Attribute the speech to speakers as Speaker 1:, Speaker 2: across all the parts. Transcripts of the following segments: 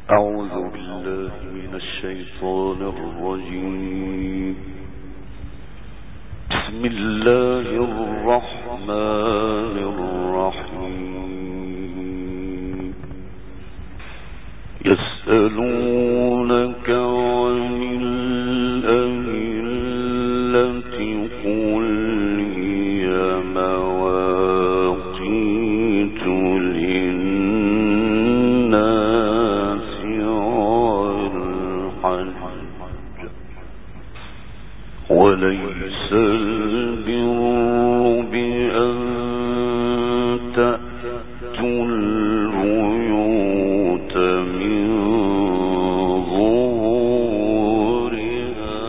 Speaker 1: أعوذ بالله من الشيطان الرجيم. بسم الله الرحمن الرحيم. يسألونك عن الأهلة قل هي مواقيت للناس والحج وليس البر بأن تأتوا البيوت من ظهورها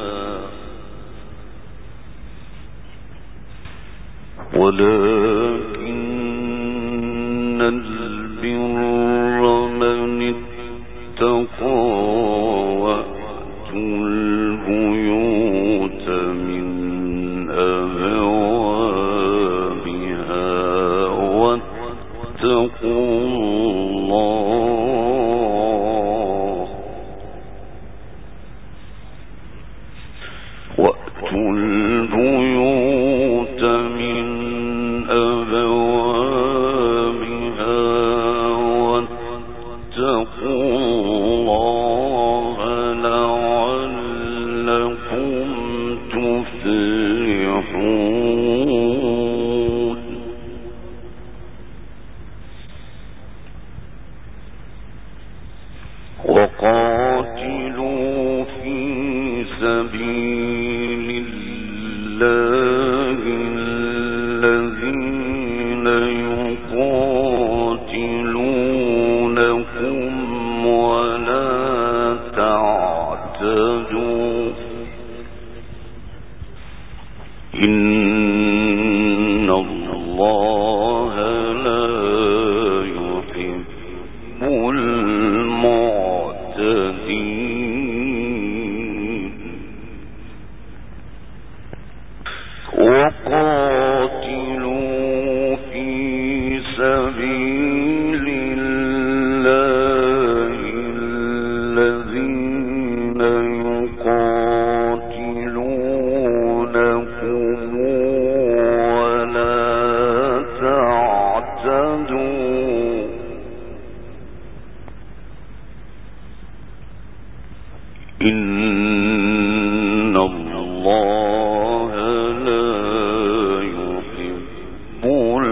Speaker 1: ولكن البر من اتقى وأتوا البيوت من أبوابها واتقوا الله وأتوا البيوت من أبوابها واتقوا الله لعلكم تفلحون. وقاتلوا في سبيل الله الذين يقاتلونكم ولا تعتدوا إن الله لا يحب المعتدين. وقاتلوا في سبيل الله الذين يقاتلونكم ولا تعتدوا إن الله لا يحب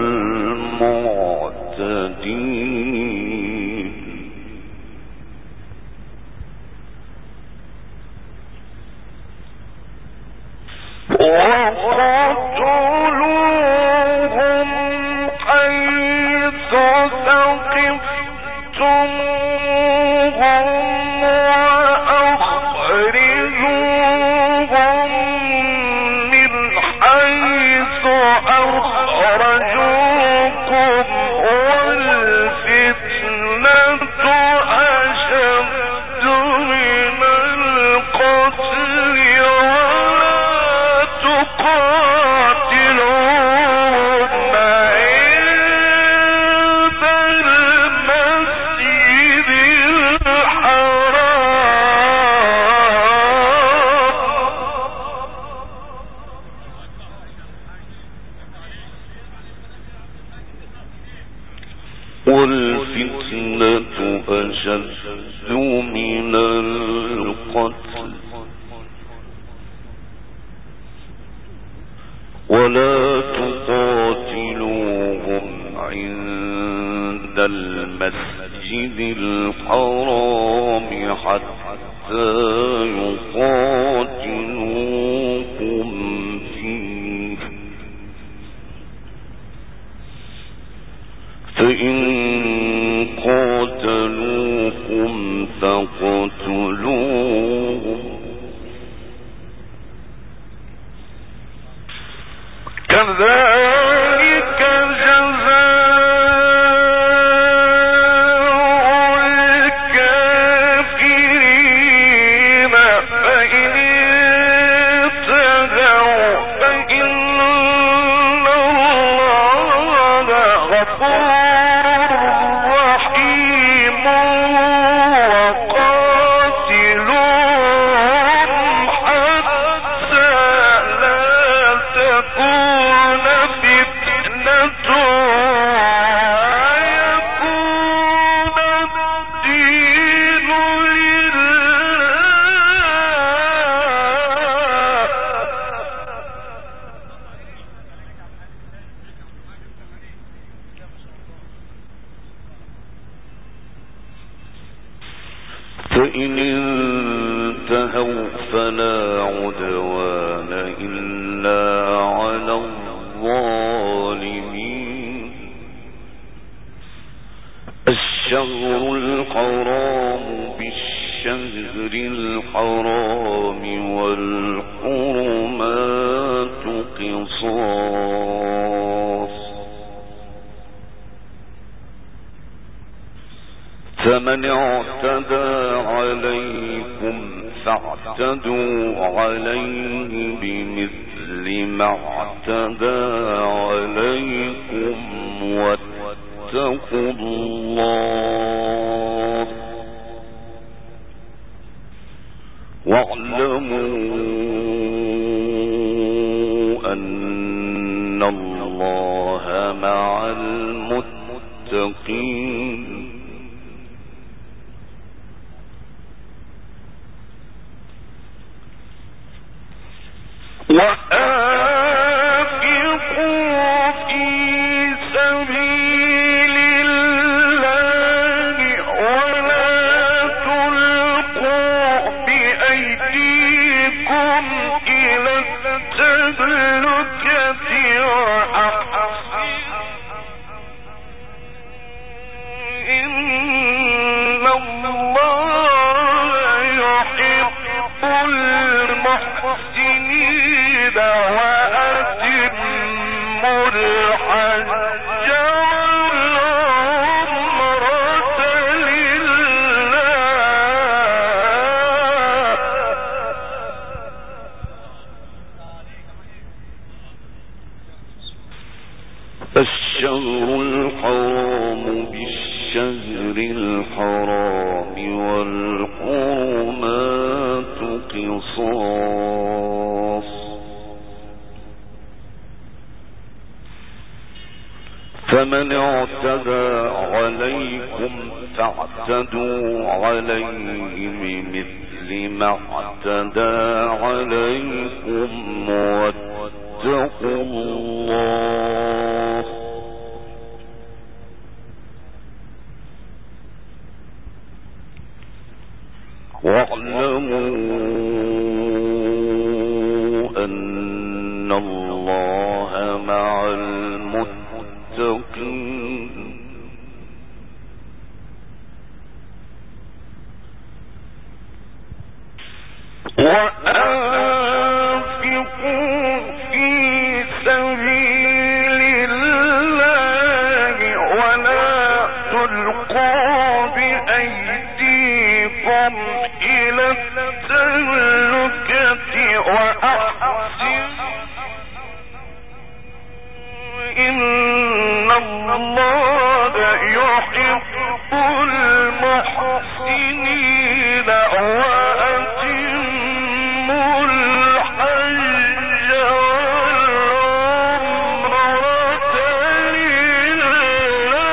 Speaker 1: المعتدين. وقتلوهم حيث ثقفتموهم وأخرجوهم من حيث أخرجوكم والفتنة أشد من القتل ولا تقاتلون عند المسجد الحرام والفتنة أشد من القتل ولا تقاتلوهم عند المسجد الحرام حتى يقاتلوكم فيه فإن قاتلوكم فاقتلوهم كذلك جزاء الكافرين فإن انتهوا فإن الله غفور رحيم فإن انتهوا فلا عدوان إلا على الظالمين. الشهر الحرام بالشهر الحرام والحرمات قصاص، فمن اعتدى عليكم فاعتدوا عليه بمثل ما اعتدى عليكم واتقوا الله واعلموا أن الله مع المتقين. وأنفقوا في سبيل الله ولا تلقوا بأيديكم إلى التهلكة وأحسنوا إن الله يحب المحسنين. وأتموا الحج والعمرة لله. الشهر الحرام بالشهر الحرام والحرمات قصاص، فمن اعتدى عليكم فاعتدوا عليه بمثل ما اعتدى عليكم واتقوا الله واعلموا أن الله مع المتقين. وأنفقوا في سبيل الله ولا تلقوا بأيديكم إلى التهلكة وأحسنوا إن الله يحب المحسنين. وأتموا الحج والعمرة لله.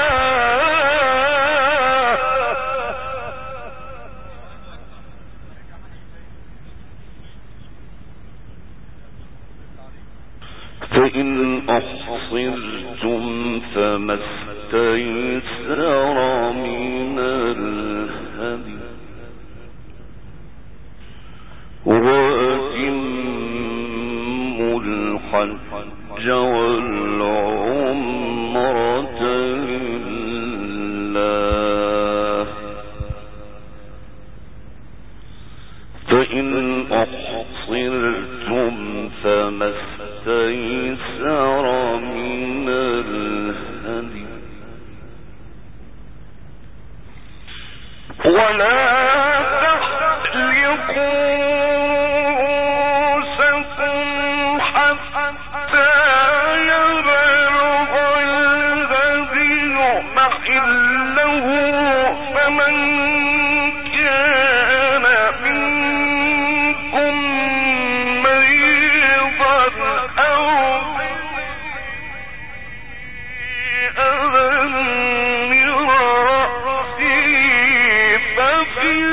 Speaker 1: فإن أحصرتم فما استيسر من الهدي وأتموا الحج والعمرة لله. فإن أحصرتم فما استيسر من الهدي ولا تحلقوا رؤوسكم حتى يبلغ الهدي محله. فمن كان منكم مريضا أو أذى من رأسه ففي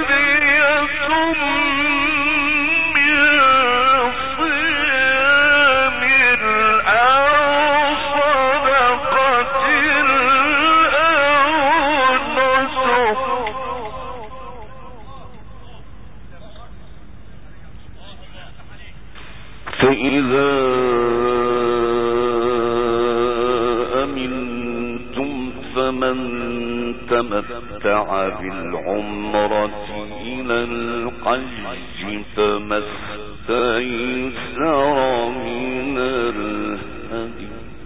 Speaker 1: تمتع بالعمرة إلى الحج فما استيسر من الهدي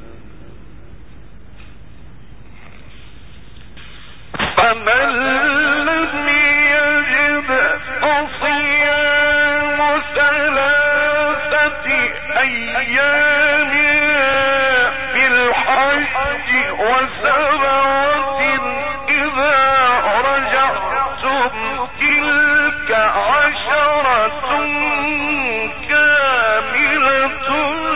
Speaker 1: فمن لم يجد فصيام 3 أيام في الحج و7 إذا رجعتم تلك 10 كاملة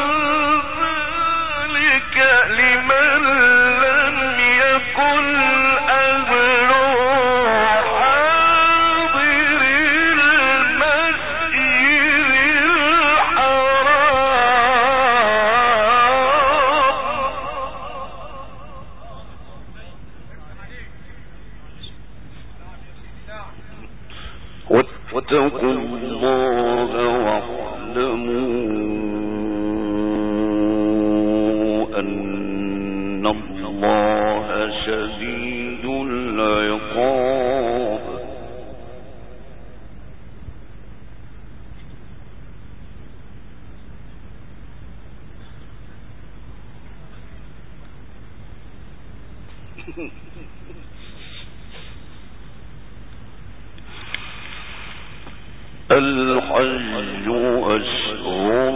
Speaker 1: ذلك لمن لم يكن واتقوا الله واعلموا أن الله شديد العقاب الحج أشهر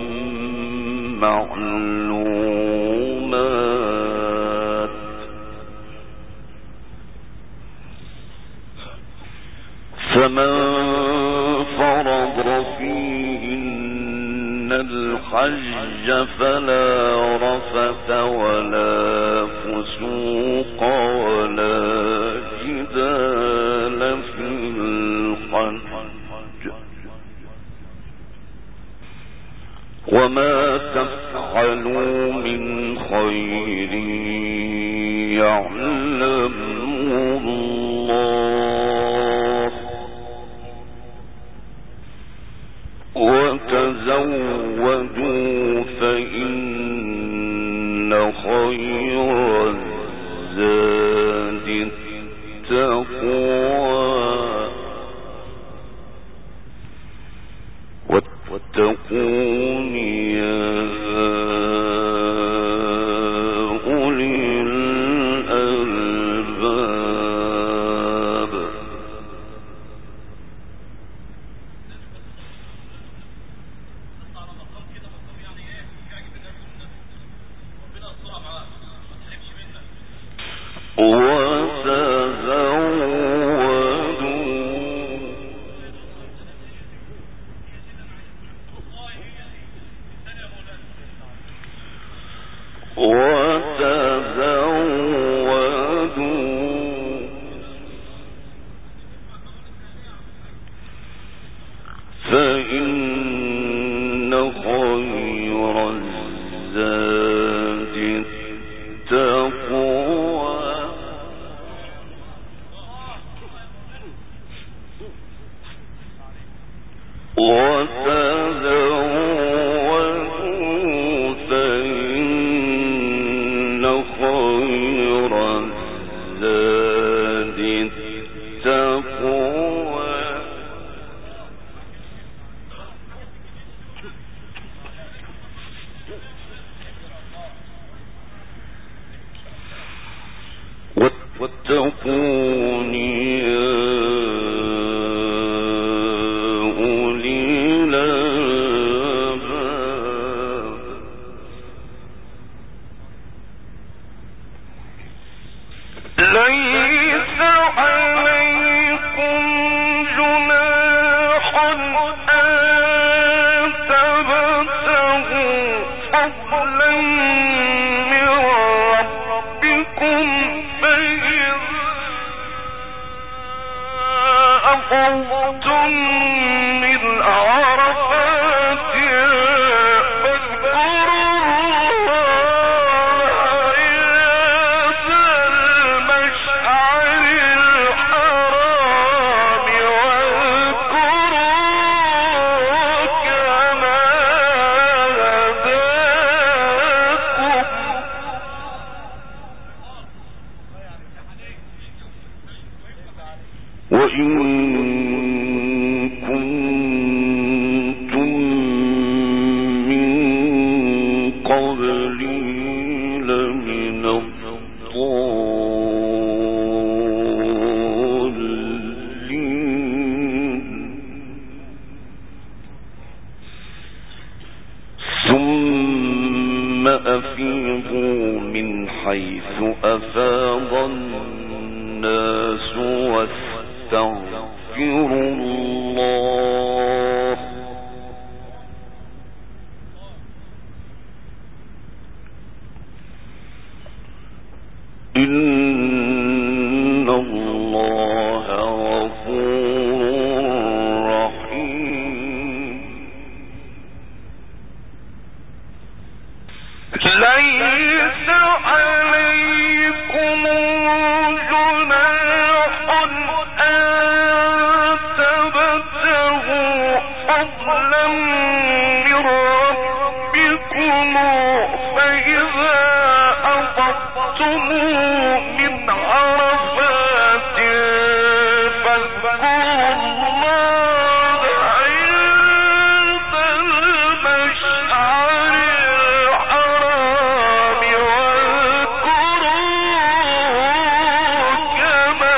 Speaker 1: معلومات فمن فرض فيهن الحج فلا رفث ولا فسوق ولا جدال في الحج وما تفعلوا من خير يعلمه الله وتزودوا فإن خير الزاد التقوى واتقون يا أولي الألباب فإن خير الزاد التقوى وتزودوا فإن خير الزاد التقوى واتقون يا أولي الألباب ليس عليكم جناح أن تبتغوا فضلا من ربكم أفضتم من عرفات فاذكروا الله عند المشعر الحرام واذكروا كما هداكم
Speaker 2: أفيضوا من حيث أفاض الناس واستغفروا الله إن الله غفور رحيم.
Speaker 1: ليس عليكم جناح أن تبتغوا فضلا من ربكم فإذا أفضتم من عرفات فاذكروا الله عند المشعر الحرام واذكروه كما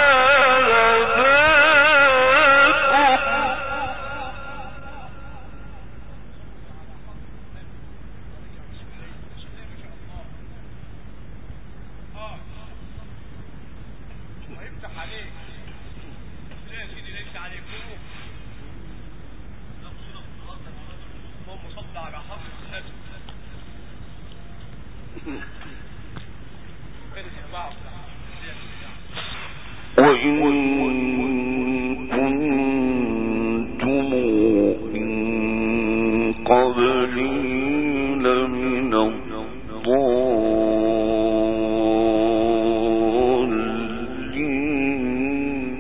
Speaker 2: وإن كنتم من قبله لمن الضالين.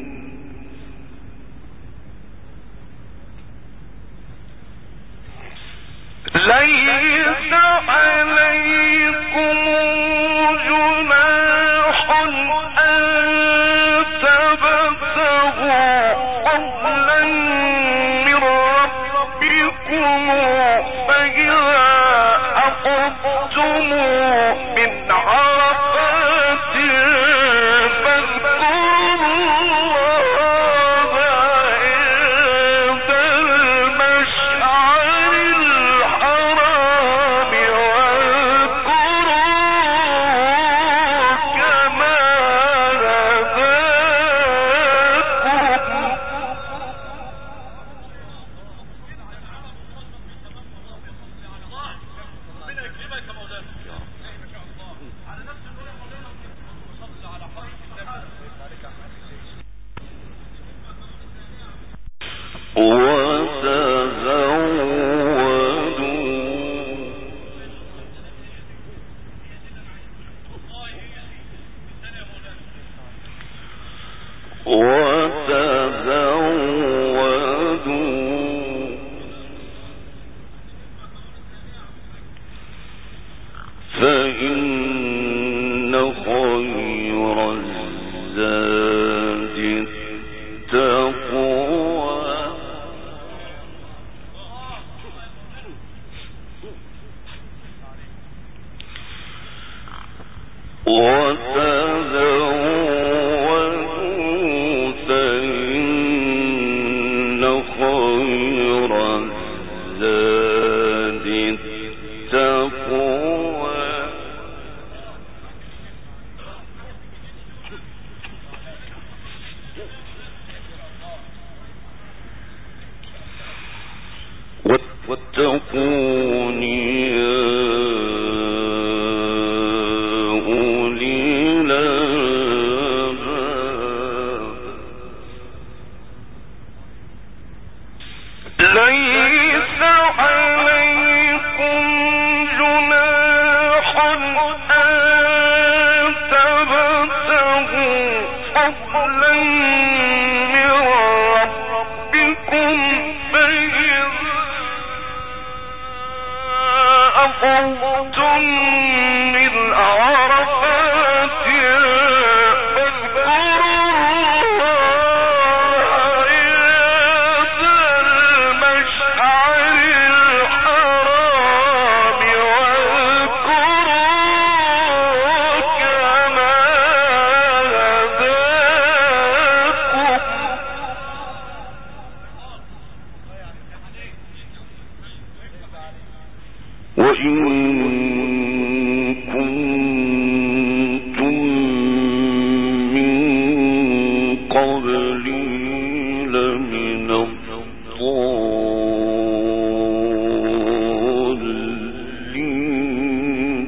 Speaker 1: ليس عليكم جناح أن تبتغوا فضلا من ربكم فإذا أفضتم من عرفات فاذكروا الله عند المشعر الحرام واذكروه كما هداكم
Speaker 2: فإن خير الزاد التقوى وتزودوا فإن خير الزاد التقوى واتقون يا أولي الألباب.
Speaker 1: ليس عليكم جناح أن تبتغوا فضلا من ربكم فإذا
Speaker 2: قبلي لمن الضالين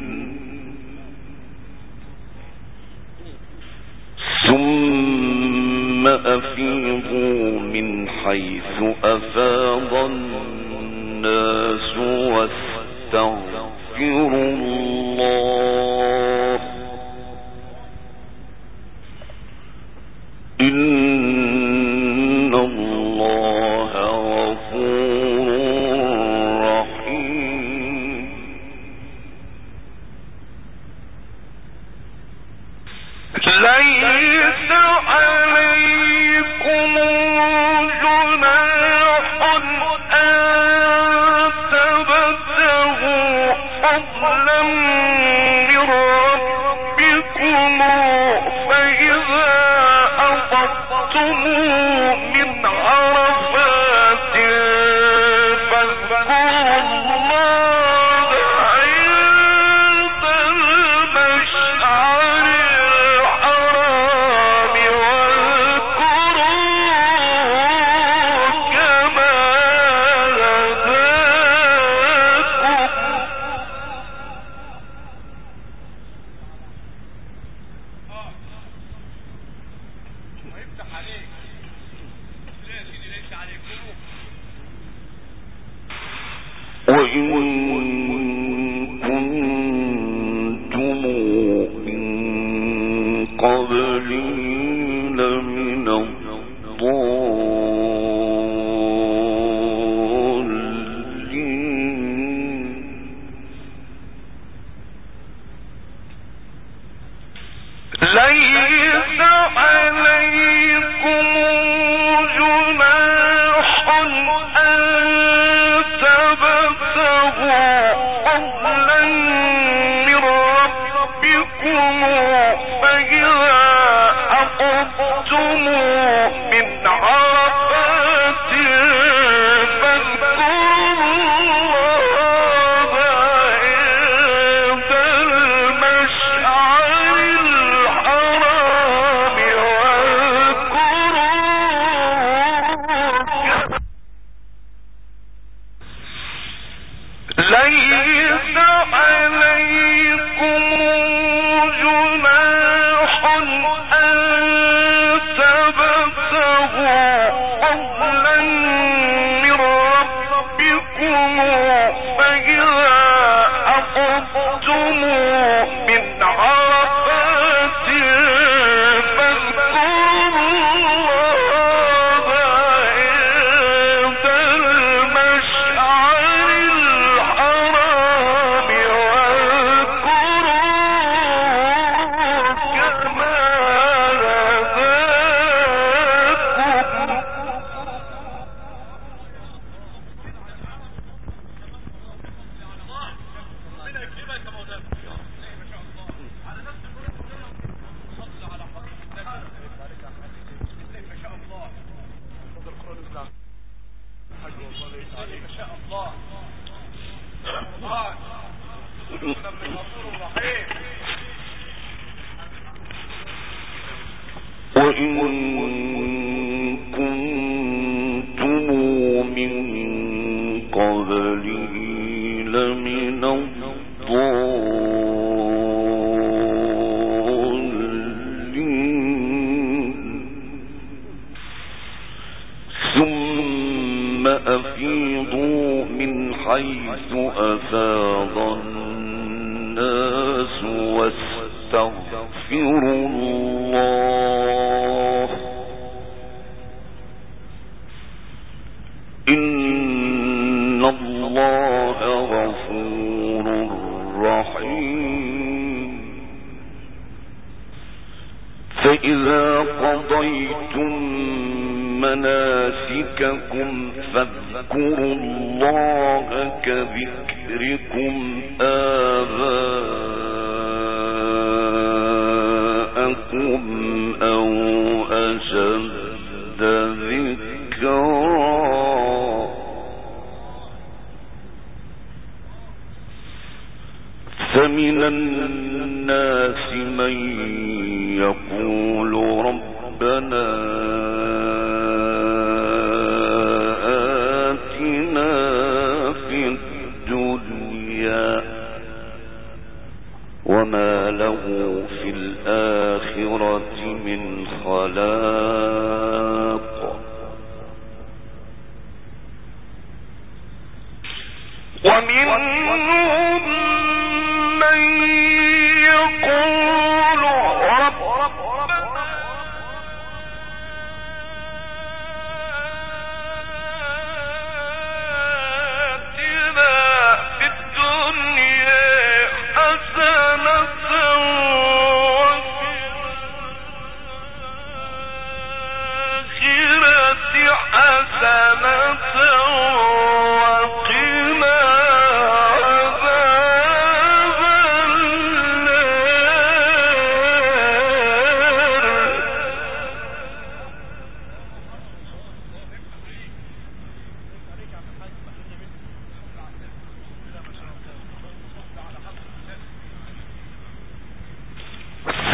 Speaker 2: ثم أفيضوا من حيث أفاض الناس واستغفروا الله إن الله غفور رحيم
Speaker 1: ليس عليكم جناح أن تبتغوا فضلا من ربكم فإذا أفضتم من عرفات فاذكروا الله عند المشعر الحرام واذكروه كما
Speaker 2: وإن كنتم من قبله لمن الضالين
Speaker 1: ليس عليكم جناح أن تبتغوا فضلا من ربكم فإذا أفضتم من عرفات فاذكروا الله عند المشعر الحرام ليس عليكم جناح أن تبتغوا فضلا من ربكم فإذا أفضتم من عرفات فاذكروا الله عند المشعر الحرام واذكروه كما
Speaker 2: وإن كنتم من قبله لمن الضالين ثم أفيضوا من حيث أفاض الناس واستغفروا الله إن الله غفور رحيم فإذا قضيتم مناسككم فاذكروا الله كذكركم آباءكم أو أشد ذكرا فمن الناس من يقول ربنا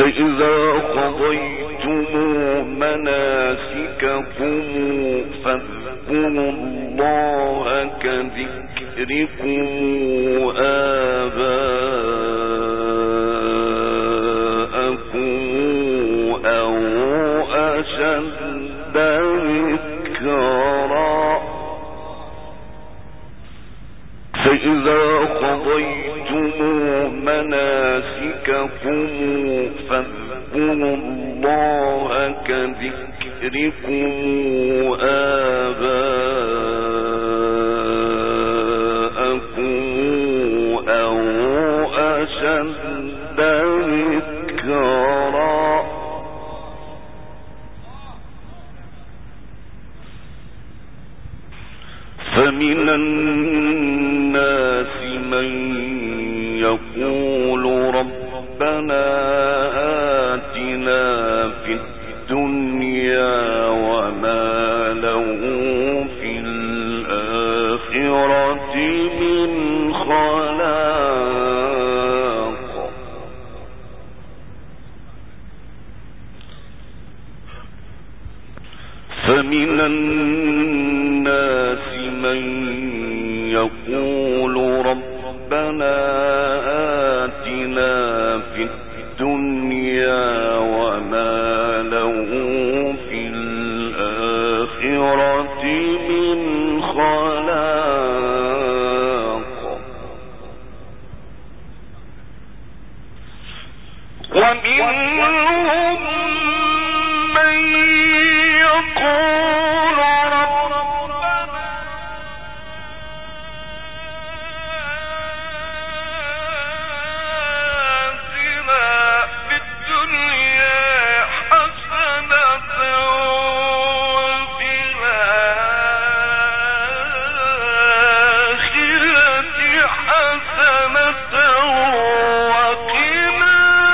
Speaker 2: فإذا قضيتم مناسككم فاذكروا الله كذكركم آباءكم أو أشد ذكرا. فإذا قضيتم مناسككم فاذكروا الله كذكركم آباءكم أو أشد ذكرا. فمن الناس من يقول ربنا آتنا في الدنيا وما له في الآخرة من خلاق. فمن الناس من يقول ربنا آتنا في الدنيا وما له في الآخرة من خلاق. ومنهم من يقول ربنا آتنا في الدنيا حسنة وفي الآخرة حسنة وقنا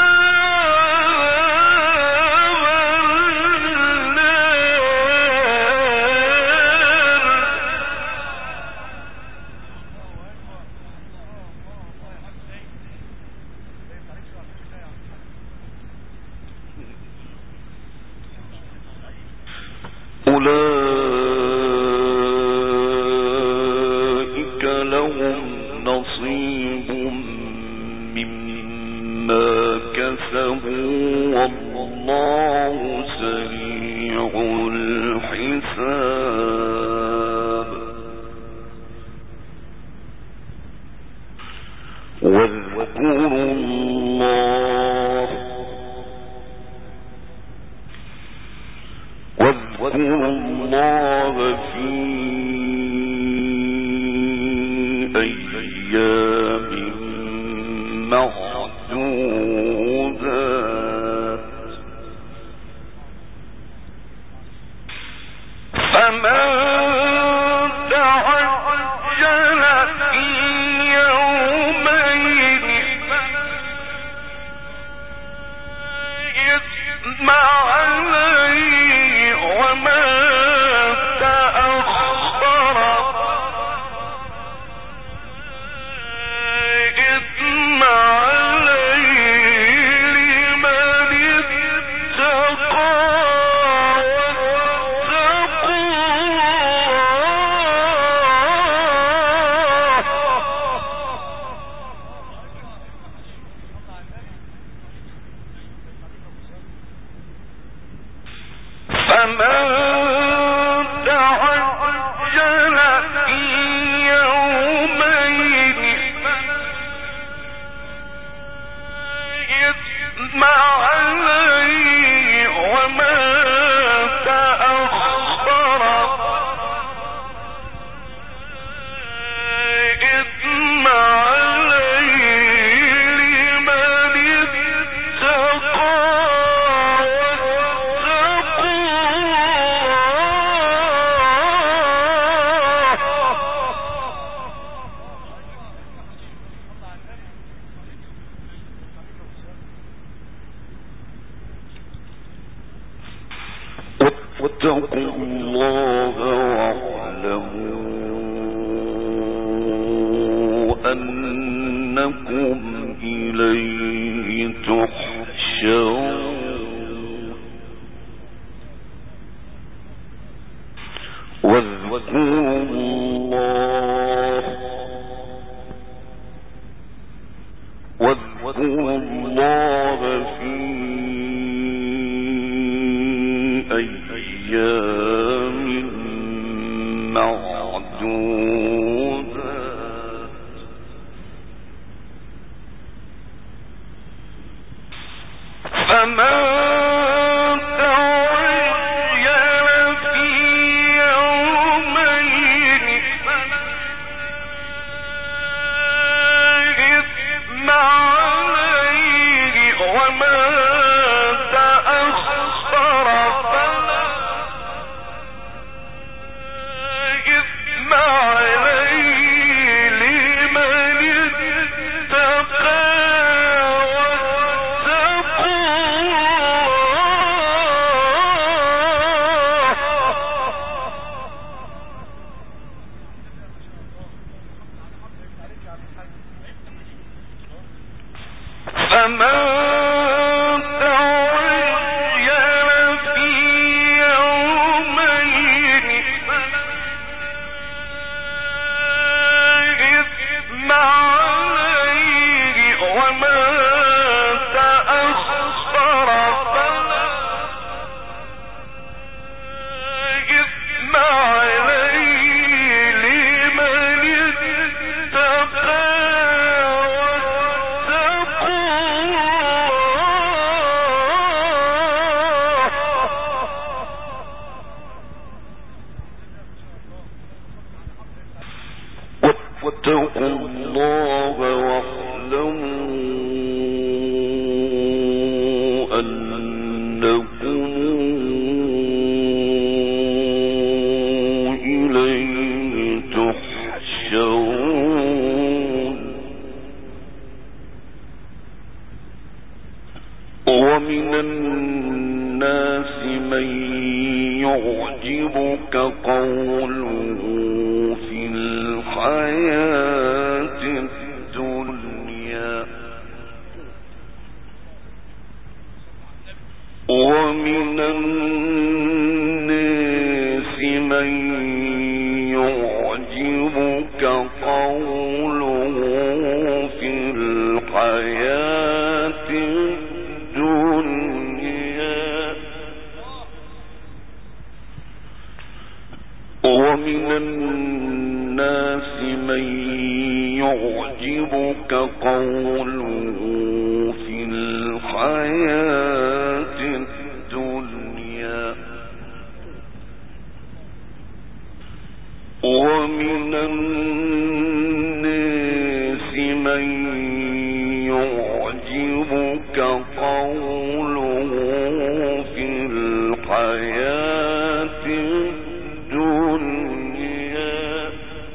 Speaker 2: أولئك لهم نصيب مما كسبوا والله سريع الحساب. واذكروا الله في أيام معدودات. فمن تعجل في يومين إثم عليه وما تأخر إثم عليه لمن اتقى واتقوا فمن تعجل في يومين إثم عليه وما تأخر إثم عليه لمن اتقى واتقوا الله واعلموا أنكم إليه تحشرون.
Speaker 1: واذكروا الله في أيام معدودات فمن واتقوا الله واعلموا أنكم إليه تحشرون ومن الناس من يعجبك قوله في الحياة الدنيا ومن الناس من يعجبك قوله في الحياة الدنيا ومن الناس من يعجبك قوله في الحياة الدنيا ومن الناس من يعجبك قوله في الحياة الدنيا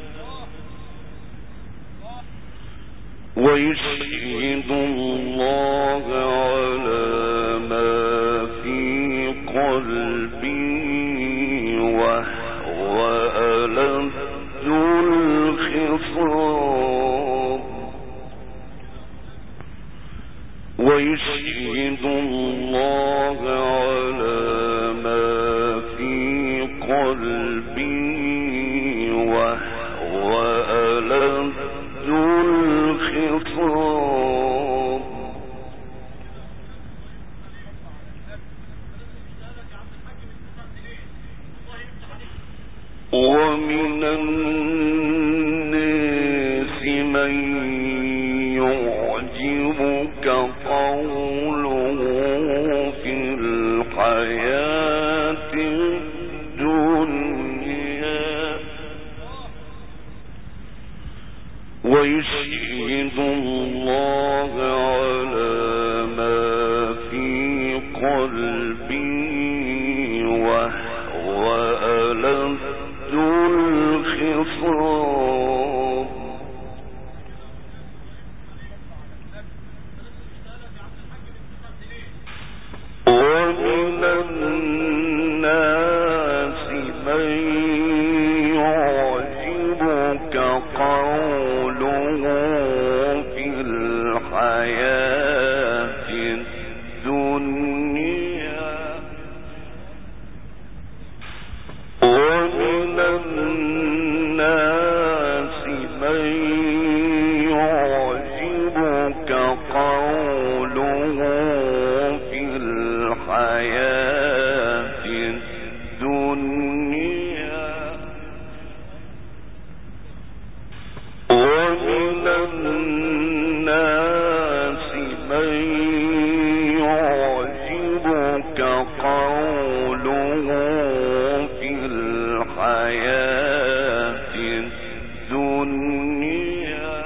Speaker 1: ويشهد الله على ما في قلبه وهو ألد الخصام ويشهد الله على ما في قلبه وهو ألد الخصام ومن الناس من يعجبك قوله في الحياة الدنيا ويشهد الله على ما في قلبه وهو ألد الخصام ومن الناس من يعجبك قوله في الحياة الدنيا الحياة الدنيا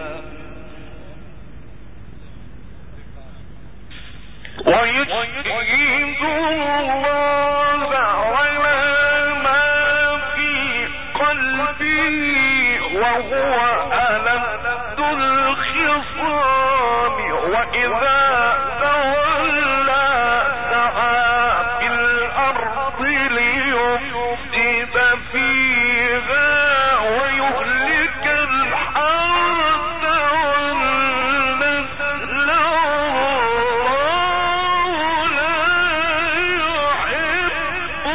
Speaker 1: ويشهد الله على ما في قلبه وهو ألد الخصام وإذا تولى سعى في الأرض ليفسد فيها ويهلك الحرث والنسل والله لا يحب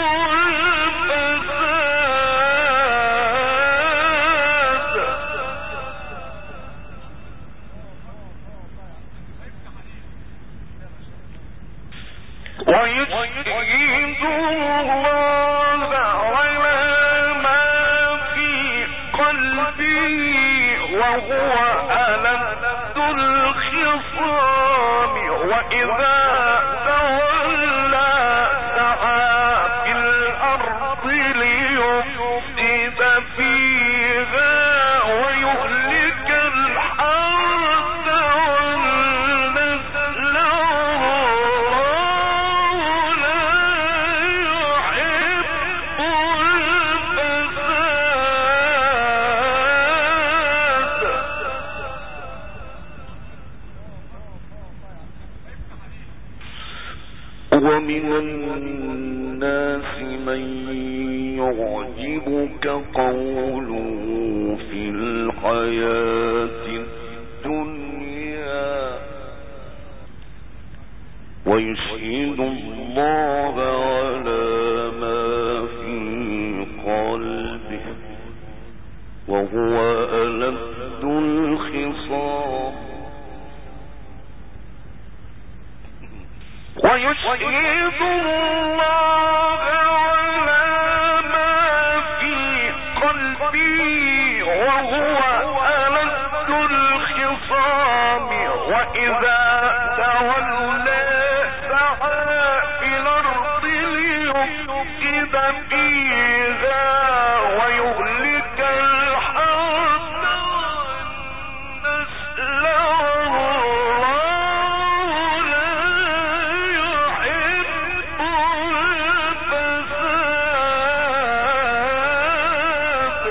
Speaker 1: الفساد ويشهد الله على ما في قلبه وهو ألد الخصام وإذا تولى سعى في الأرض ليفسد فيها ويهلك الحرث والنسل والله لا يحب الفساد ومن الناس من يعجبك قوله في الحياة الدنيا ويشهد الله على ما في قلبه وهو ألد الخصام ويشهد الله على ما في قلبه وهو ألد الخصام وإذا تولى سعى في الأرض ليفسد فيها ويهلك الحرث والنسل والله لا يحب الفساد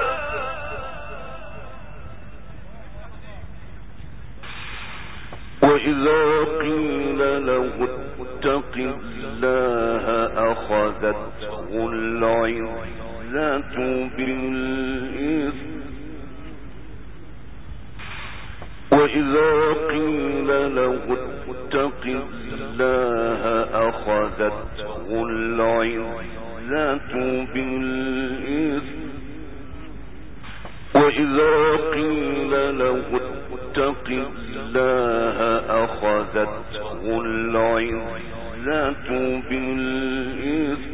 Speaker 1: وإذا قيل له اتق الله أخذته العزة بالإثم وإذا قيل له اتق الله أخذته العزة بالإثم وإذا قيل له اتق الله أخذته العزة بالإثم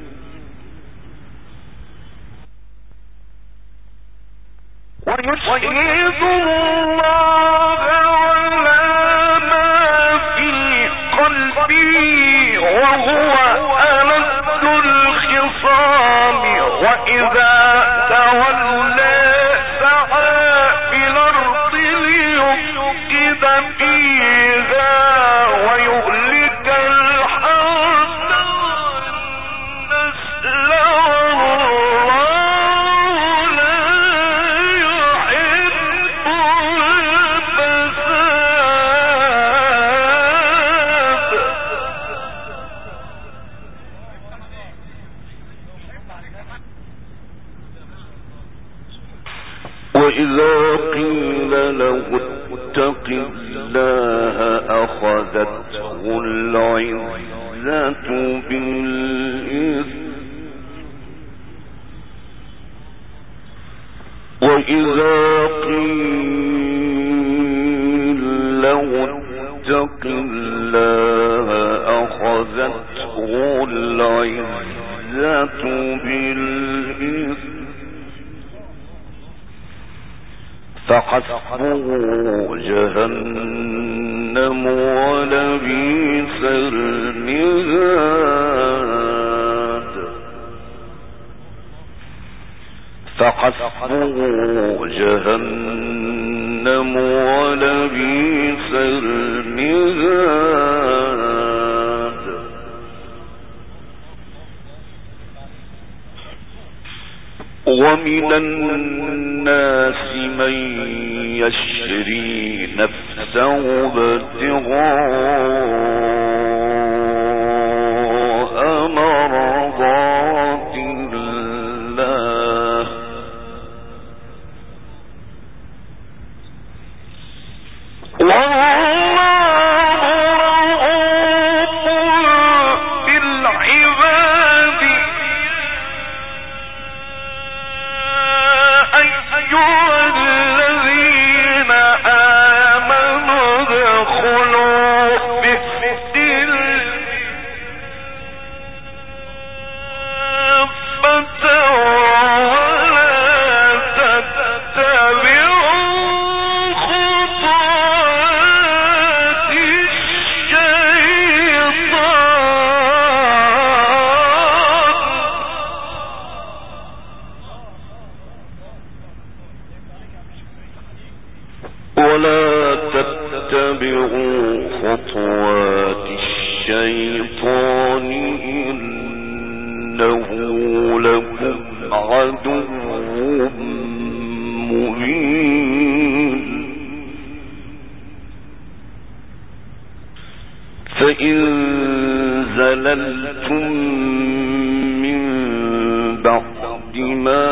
Speaker 1: ويشهد الله على ما في قلبه وهو ألد الخصام وإذا تولى سعى في الأرض ليفسد فيها ويهلك الحرث والنسل والله لا يحب الفساد وإذا قيل له اتق الله أخذته العزة بالإثم وإذا قيل له اتق الله أخذته العزة بالإثم فحسبه جهنم ولبئس المهاد فحسبه جهنم ولبئس المهاد ومن الناس من يشري نفسه ابتغاء مرضات الله ولا تتبعوا خطوات الشيطان إنه لكم عدو مبين فإن زللتم من بعد ما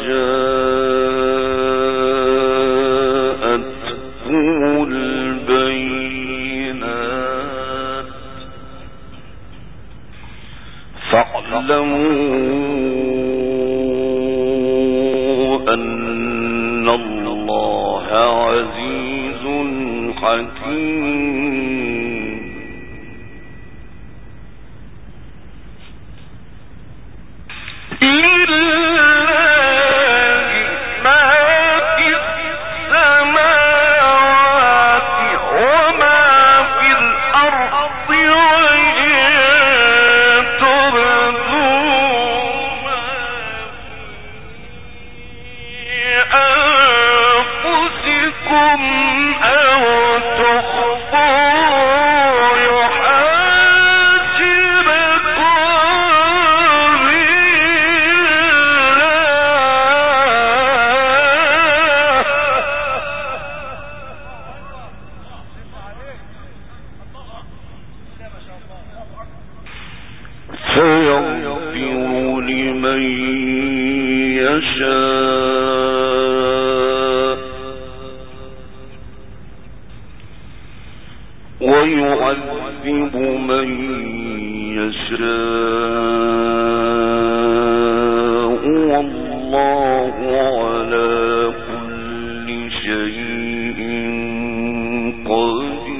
Speaker 1: فاعلموا أن الله عزيز حكيم فيغفر لمن يشاء ويعذب من يشاء والله على كل شيء قدير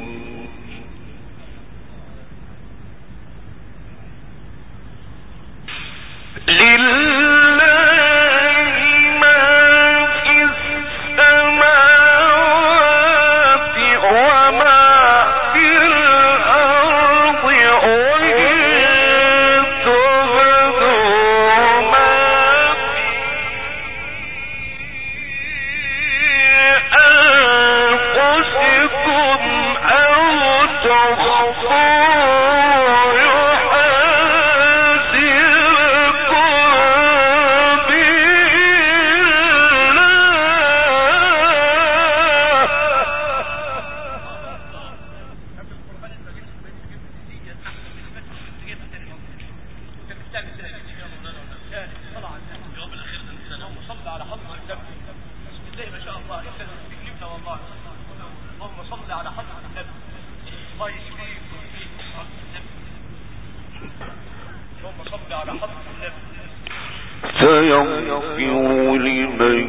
Speaker 1: فيغفر لمن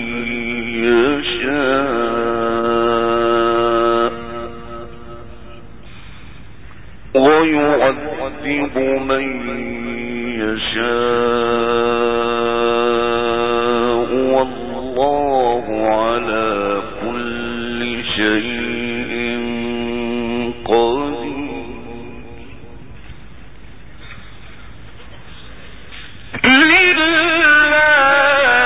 Speaker 1: يشاء ويعذب من يشاء والله على كل شيء قدير لله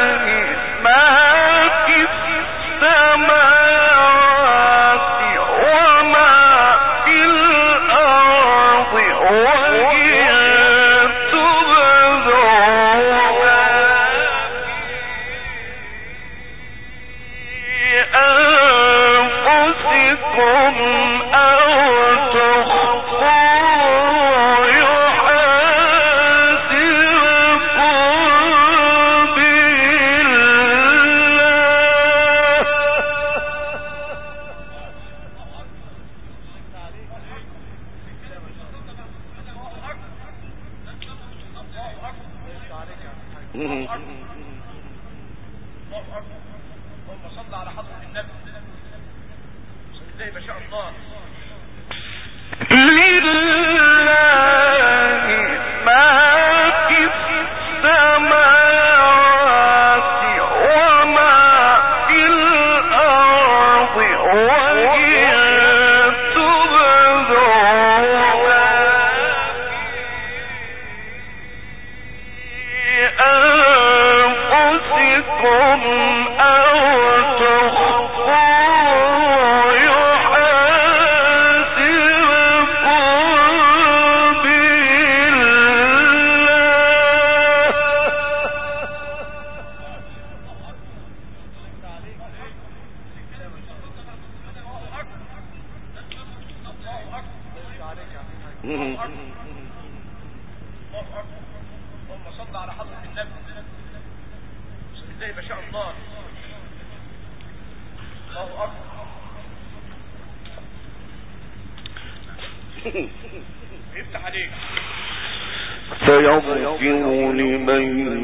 Speaker 1: فيغفر لمن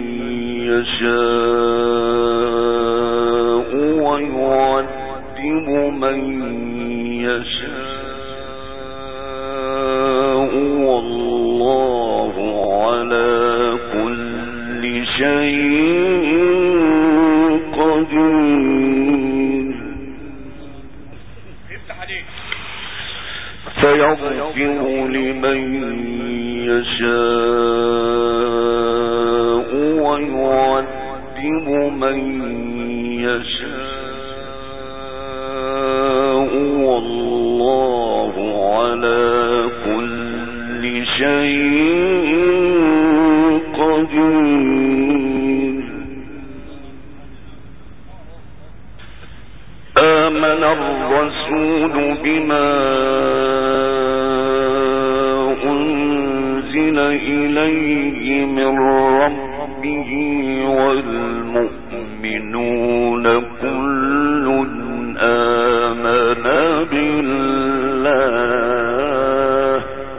Speaker 1: يشاء ويعذب من يشاء والله على كل شيء قدير. فيغفر لمن يشاء ويعذب من يشاء والله على كل شيء قدير. آمن الرسول بما إليه من ربه والمؤمنون كل آمن بالله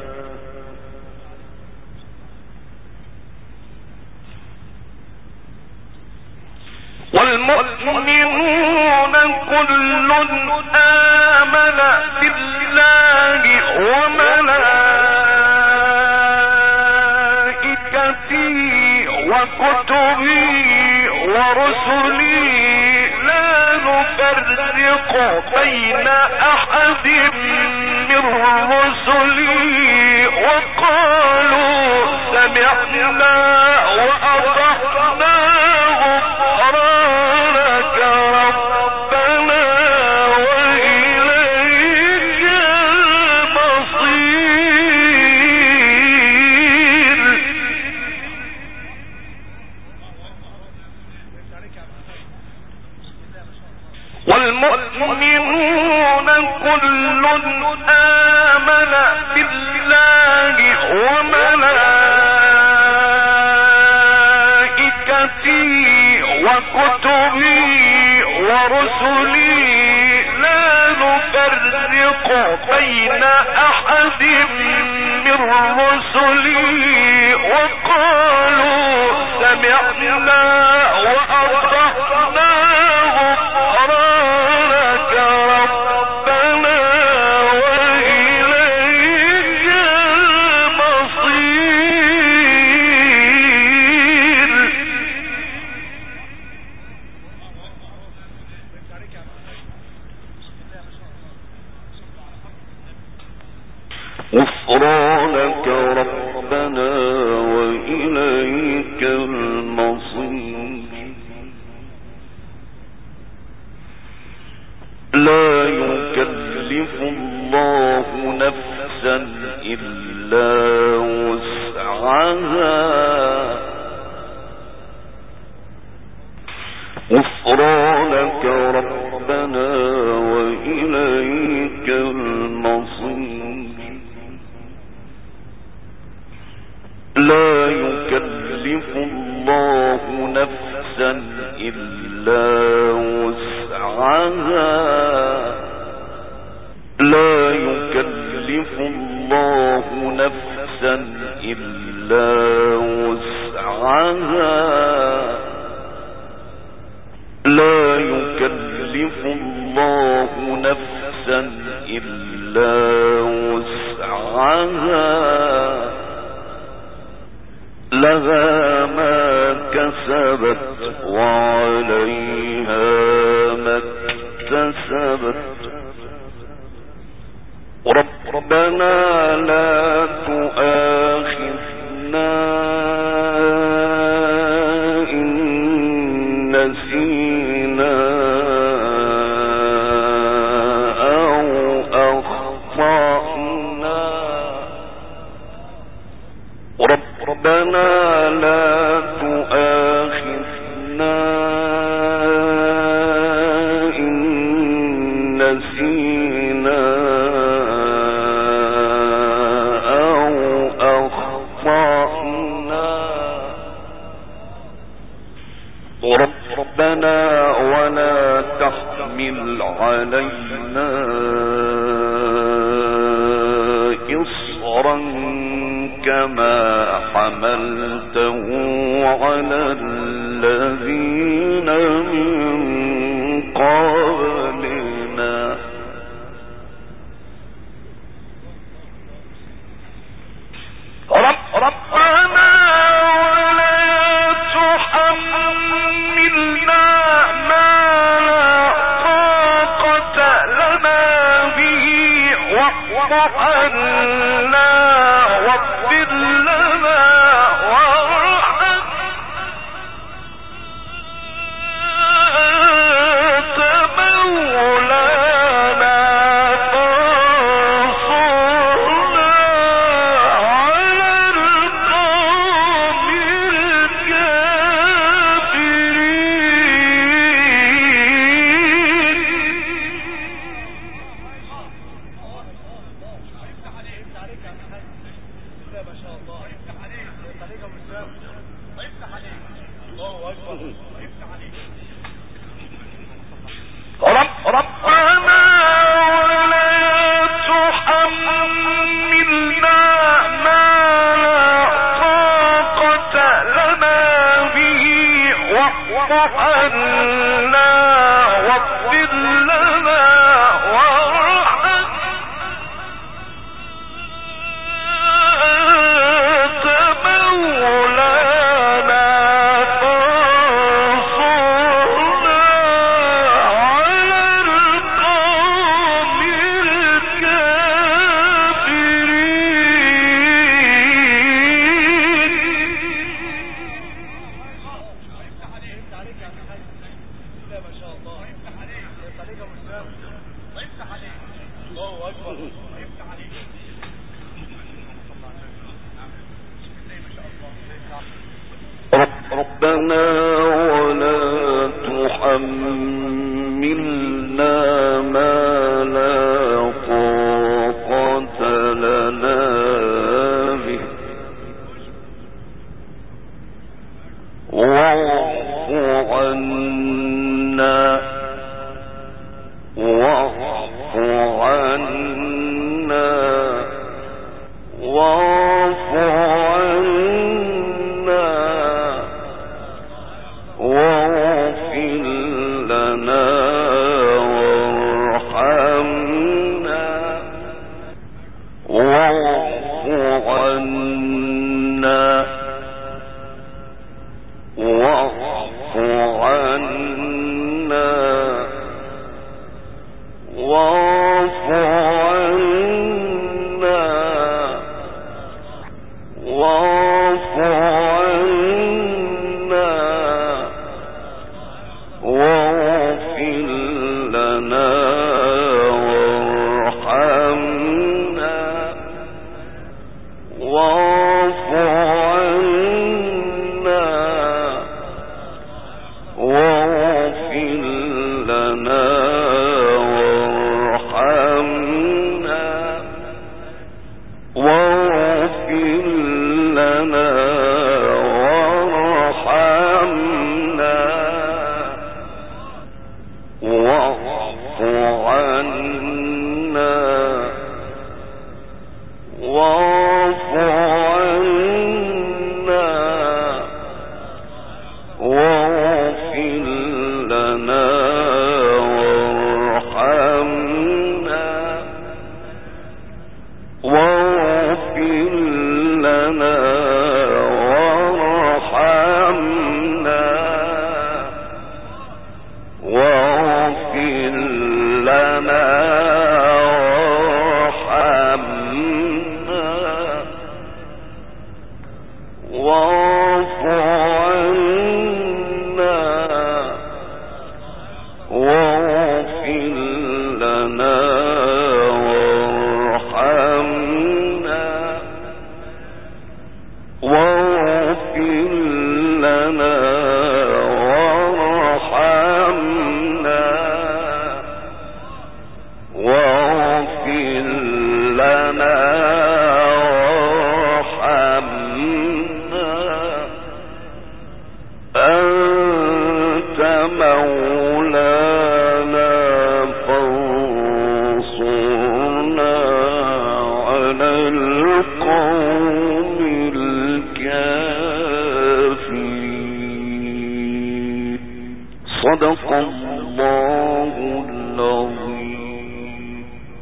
Speaker 1: وكتبي ورسلي لا نفرق بين أحد من رسلي وقالوا سمعنا وأطعنا غفرانك ربنا وإليك المصير. والمؤمنون كل آمن بالله وملائكته وكتبه ورسلي لا نفرق بين أحد من رسلي وقالوا سمعنا وأطعنا غفرانك ربنا وإليك المصير. غفرانك ربنا وإليك المصير. لا يكلف الله نفسا إلا وسعها. غفرانك ربنا وإليك المصير. لا يكلف الله نفسا إلا وسعها. لا يكلف الله نفسا إلا وسعها. يكلف الله نفسا إلا وسعها لها ما كسبت وعليها ما اكتسبت ربنا لا تؤاخذنا إن نسينا أو أخطأنا ربنا لا تؤاخذنا إن نسينا أو أخطأنا ربنا ولا تحمل علينا إصرا كما حملته على الذين من قبلنا ربنا ولا تحملنا ما لا طاقة لنا به واعف عنا واغفر لنا وارحمنا أنت مولانا فانصرنا على القوم ربنا ولا تحملنا ما لا طاقة لنا به واعف عنا واغفر لنا وارحمنا أنت مولانا فانصرنا على القوم ربنا ولا تحملنا ما لا طاقة لنا به واعف عنا واعف عنا واعف عنا واغفر لنا مولانا فانصرنا على القوم الكافرين. صدق الله العظيم.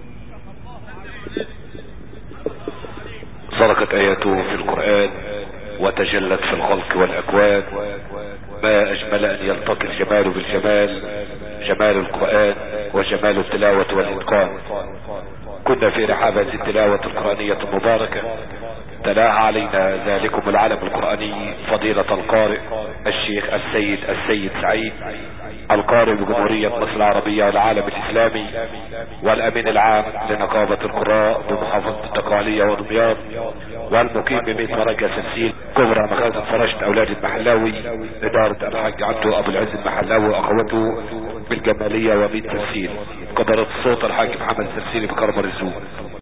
Speaker 3: صدقت آياته في القرآن وتجلت في الخلق والأكوان. ما أجمل أن يلتقي الجمال بالجمال، جمال القرآن وجمال التلاوة والإتقان. كنا في رحاب هذه التلاوة القرآنية المباركة، تلاها علينا ذلكم العلم القرآني فضيلة القارئ الشيخ السيد سعيد، القارئ بجمهورية مصر العربية والعالم الإسلامي، والأمين العام لنقابة القراء بمحافظة الدقهلية ودمياط، والمقيم ببيت مرجع سلسيل كبرى مخازن فرشت أولاد المحلاوي، إدارة الحاج عبده أبو العز المحلاوي وأخوته بالجمالية وبيت سلسيل، قدرت الصوت الحاج محمد سلسيلي بكرم الرزوق.